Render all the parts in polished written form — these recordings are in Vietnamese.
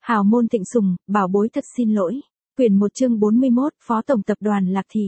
Hào môn Thịnh Sùng, bảo bối thật xin lỗi. Quyển 1 chương 41, Phó Tổng Tập đoàn Lạc Thị.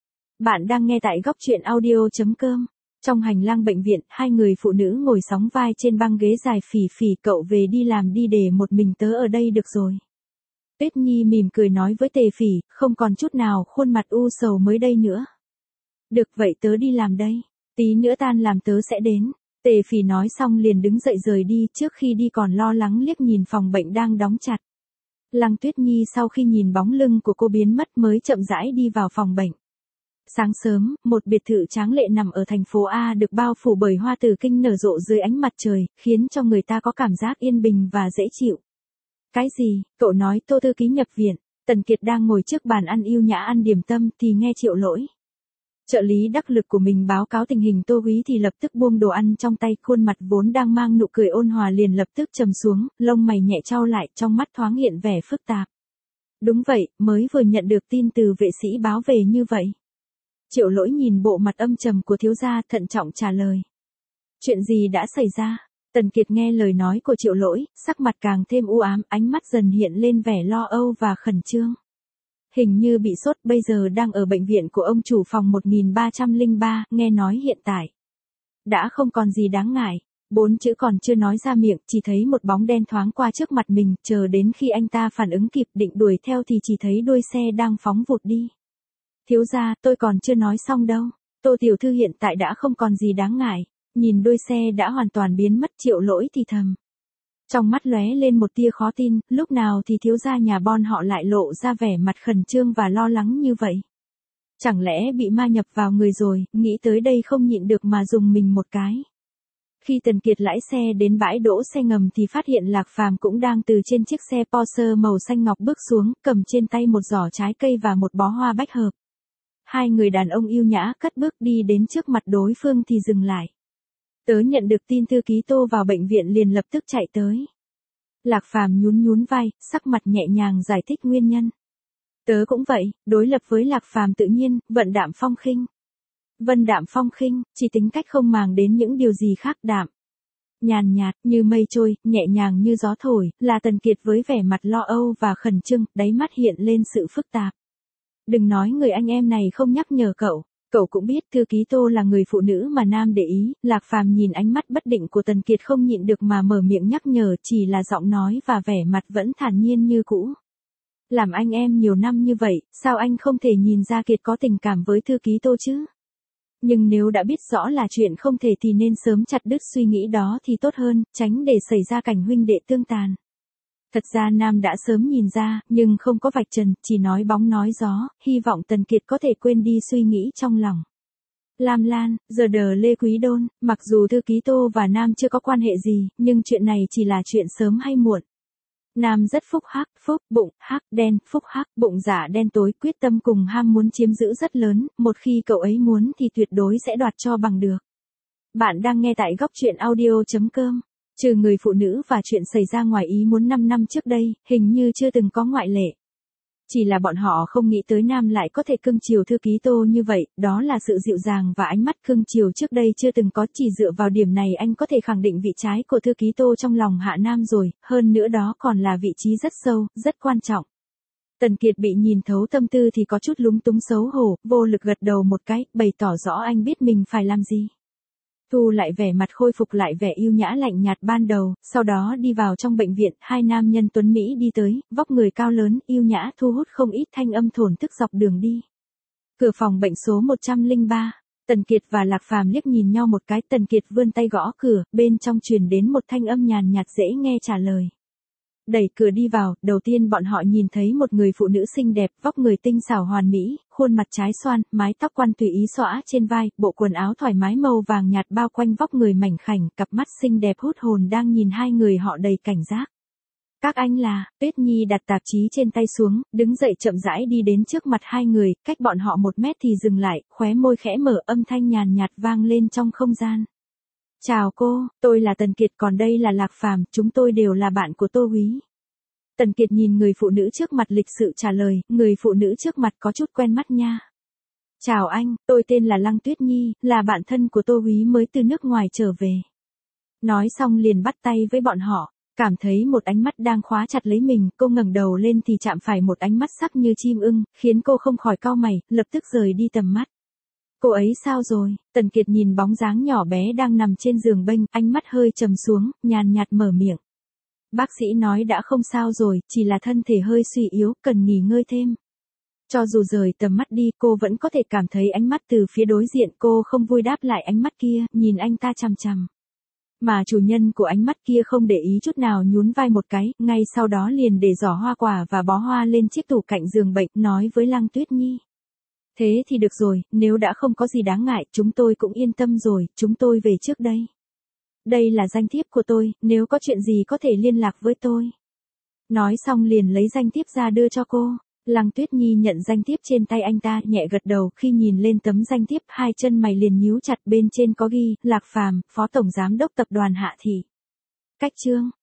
Bạn đang nghe tại góc truyện audio.com. Trong hành lang bệnh viện, hai người phụ nữ ngồi sóng vai trên băng ghế dài. Phỉ Phỉ, cậu về đi làm đi, để một mình tớ ở đây được rồi. Tuyết Nhi mỉm cười nói với Tề Phỉ, không còn chút nào khuôn mặt u sầu mới đây nữa. Được vậy, tớ đi làm đây. Tí nữa tan làm tớ sẽ đến. Tề Phỉ nói xong liền đứng dậy rời đi, trước khi đi còn lo lắng liếc nhìn phòng bệnh đang đóng chặt. Lăng Tuyết Nhi sau khi nhìn bóng lưng của cô biến mất mới chậm rãi đi vào phòng bệnh. Sáng sớm, một biệt thự tráng lệ nằm ở thành phố A được bao phủ bởi hoa tử kinh nở rộ dưới ánh mặt trời, khiến cho người ta có cảm giác yên bình và dễ chịu. Cái gì? Cậu nói Tô thư ký nhập viện. Tần Kiệt đang ngồi trước bàn ăn yêu nhã ăn điểm tâm thì nghe Triệu Lỗi, trợ lý đắc lực của mình, báo cáo tình hình Tô Úy thì lập tức buông đồ ăn trong tay, khuôn mặt vốn đang mang nụ cười ôn hòa liền lập tức trầm xuống, lông mày nhẹ chau lại, trong mắt thoáng hiện vẻ phức tạp. Đúng vậy, mới vừa nhận được tin từ vệ sĩ báo về như vậy. Triệu Lỗi nhìn bộ mặt âm trầm của thiếu gia, thận trọng trả lời. Chuyện gì đã xảy ra? Tần Kiệt nghe lời nói của Triệu Lỗi, sắc mặt càng thêm u ám, ánh mắt dần hiện lên vẻ lo âu và khẩn trương. Hình như bị sốt, bây giờ đang ở bệnh viện của ông chủ phòng 1303, nghe nói hiện tại đã không còn gì đáng ngại. 4 chữ còn chưa nói ra miệng, chỉ thấy một bóng đen thoáng qua trước mặt mình, chờ đến khi anh ta phản ứng kịp định đuổi theo thì chỉ thấy đuôi xe đang phóng vụt đi. Thiếu gia, tôi còn chưa nói xong đâu. Tô tiểu thư hiện tại đã không còn gì đáng ngại. Nhìn đuôi xe đã hoàn toàn biến mất, Triệu Lỗi thì thầm. Trong mắt lóe lên một tia khó tin, lúc nào thì thiếu gia nhà bọn họ lại lộ ra vẻ mặt khẩn trương và lo lắng như vậy. Chẳng lẽ bị ma nhập vào người rồi, nghĩ tới đây không nhịn được mà dùng mình một cái. Khi Tần Kiệt lái xe đến bãi đỗ xe ngầm thì phát hiện Lạc Phàm cũng đang từ trên chiếc xe Porsche màu xanh ngọc bước xuống, cầm trên tay một giỏ trái cây và một bó hoa bách hợp. Hai người đàn ông yêu nhã cất bước đi đến trước mặt đối phương thì dừng lại. Tớ nhận được tin thư ký Tô vào bệnh viện liền lập tức chạy tới. Lạc Phàm nhún vai, sắc mặt nhẹ nhàng giải thích nguyên nhân. Tớ cũng vậy, đối lập với Lạc Phàm tự nhiên, Vân Đạm Phong khinh. Vân Đạm Phong khinh, chỉ tính cách không màng đến những điều gì khác, đạm nhàn nhạt, như mây trôi, nhẹ nhàng như gió thổi, là Tần Kiệt với vẻ mặt lo âu và khẩn trương, đáy mắt hiện lên sự phức tạp. Đừng nói người anh em này không nhắc nhở cậu. Cậu cũng biết thư ký Tô là người phụ nữ mà nam để ý. Lạc Phàm nhìn ánh mắt bất định của Tần Kiệt không nhịn được mà mở miệng nhắc nhở, chỉ là giọng nói và vẻ mặt vẫn thản nhiên như cũ. Làm anh em nhiều năm như vậy, sao anh không thể nhìn ra Kiệt có tình cảm với thư ký Tô chứ? Nhưng nếu đã biết rõ là chuyện không thể thì nên sớm chặt đứt suy nghĩ đó thì tốt hơn, tránh để xảy ra cảnh huynh đệ tương tàn. Thật ra Nam đã sớm nhìn ra, nhưng không có vạch trần, chỉ nói bóng nói gió, hy vọng Tần Kiệt có thể quên đi suy nghĩ trong lòng. Lam Lan, giờ đờ Lê Quý Đôn, mặc dù thư ký Tô và Nam chưa có quan hệ gì, nhưng chuyện này chỉ là chuyện sớm hay muộn. Nam rất phúc hắc, phúc, bụng, hắc, đen, phúc hắc, bụng giả đen tối, quyết tâm cùng ham muốn chiếm giữ rất lớn, một khi cậu ấy muốn thì tuyệt đối sẽ đoạt cho bằng được. Bạn đang nghe tại góc truyện audio.com. Trừ người phụ nữ và chuyện xảy ra ngoài ý muốn 5 năm trước đây, hình như chưa từng có ngoại lệ. Chỉ là bọn họ không nghĩ tới Nam lại có thể cưng chiều thư ký Tô như vậy, đó là sự dịu dàng và ánh mắt cưng chiều trước đây chưa từng có, chỉ dựa vào điểm này anh có thể khẳng định vị trái của thư ký Tô trong lòng Hạ Nam rồi, hơn nữa đó còn là vị trí rất sâu, rất quan trọng. Tần Kiệt bị nhìn thấu tâm tư thì có chút lúng túng xấu hổ, vô lực gật đầu một cái, bày tỏ rõ anh biết mình phải làm gì. Thu lại vẻ mặt khôi phục lại vẻ yêu nhã lạnh nhạt ban đầu, sau đó đi vào trong bệnh viện, hai nam nhân tuấn Mỹ đi tới, vóc người cao lớn, yêu nhã thu hút không ít thanh âm thổn thức dọc đường đi. Cửa phòng bệnh số 103, Tần Kiệt và Lạc Phàm liếc nhìn nhau một cái, Tần Kiệt vươn tay gõ cửa, bên trong truyền đến một thanh âm nhàn nhạt dễ nghe trả lời. Đẩy cửa đi vào, đầu tiên bọn họ nhìn thấy một người phụ nữ xinh đẹp, vóc người tinh xảo hoàn mỹ, khuôn mặt trái xoan, mái tóc quăn tùy ý xõa trên vai, bộ quần áo thoải mái màu vàng nhạt bao quanh vóc người mảnh khảnh, cặp mắt xinh đẹp hút hồn đang nhìn hai người họ đầy cảnh giác. Các anh là, Tuyết Nhi đặt tạp chí trên tay xuống, đứng dậy chậm rãi đi đến trước mặt hai người, cách bọn họ 1 mét thì dừng lại, khóe môi khẽ mở, âm thanh nhàn nhạt vang lên trong không gian. Chào cô, tôi là Tần Kiệt, còn đây là Lạc Phàm, chúng tôi đều là bạn của Tô Úy. Tần Kiệt nhìn người phụ nữ trước mặt lịch sự trả lời, người phụ nữ trước mặt có chút quen mắt nha. Chào anh, tôi tên là Lăng Tuyết Nhi, là bạn thân của Tô Úy mới từ nước ngoài trở về. Nói xong liền bắt tay với bọn họ. Cảm thấy một ánh mắt đang khóa chặt lấy mình, cô ngẩng đầu lên thì chạm phải một ánh mắt sắc như chim ưng, khiến cô không khỏi cau mày, lập tức rời đi tầm mắt. Cô ấy sao rồi? Tần Kiệt nhìn bóng dáng nhỏ bé đang nằm trên giường bênh, ánh mắt hơi trầm xuống, nhàn nhạt mở miệng. Bác sĩ nói đã không sao rồi, chỉ là thân thể hơi suy yếu, cần nghỉ ngơi thêm. Cho dù rời tầm mắt đi, cô vẫn có thể cảm thấy ánh mắt từ phía đối diện, cô không vui đáp lại ánh mắt kia, nhìn anh ta chằm chằm. Mà chủ nhân của ánh mắt kia không để ý chút nào, nhún vai một cái, ngay sau đó liền để giỏ hoa quả và bó hoa lên chiếc tủ cạnh giường bệnh, nói với Lăng Tuyết Nhi. Thế thì được rồi, nếu đã không có gì đáng ngại, chúng tôi cũng yên tâm rồi, chúng tôi về trước đây. Đây là danh thiếp của tôi, nếu có chuyện gì có thể liên lạc với tôi. Nói xong liền lấy danh thiếp ra đưa cho cô. Lăng Tuyết Nhi nhận danh thiếp trên tay anh ta, nhẹ gật đầu, khi nhìn lên tấm danh thiếp, hai chân mày liền nhíu chặt, bên trên có ghi, Lạc Phàm, Phó Tổng Giám đốc Tập đoàn Hạ Thị. Cách chương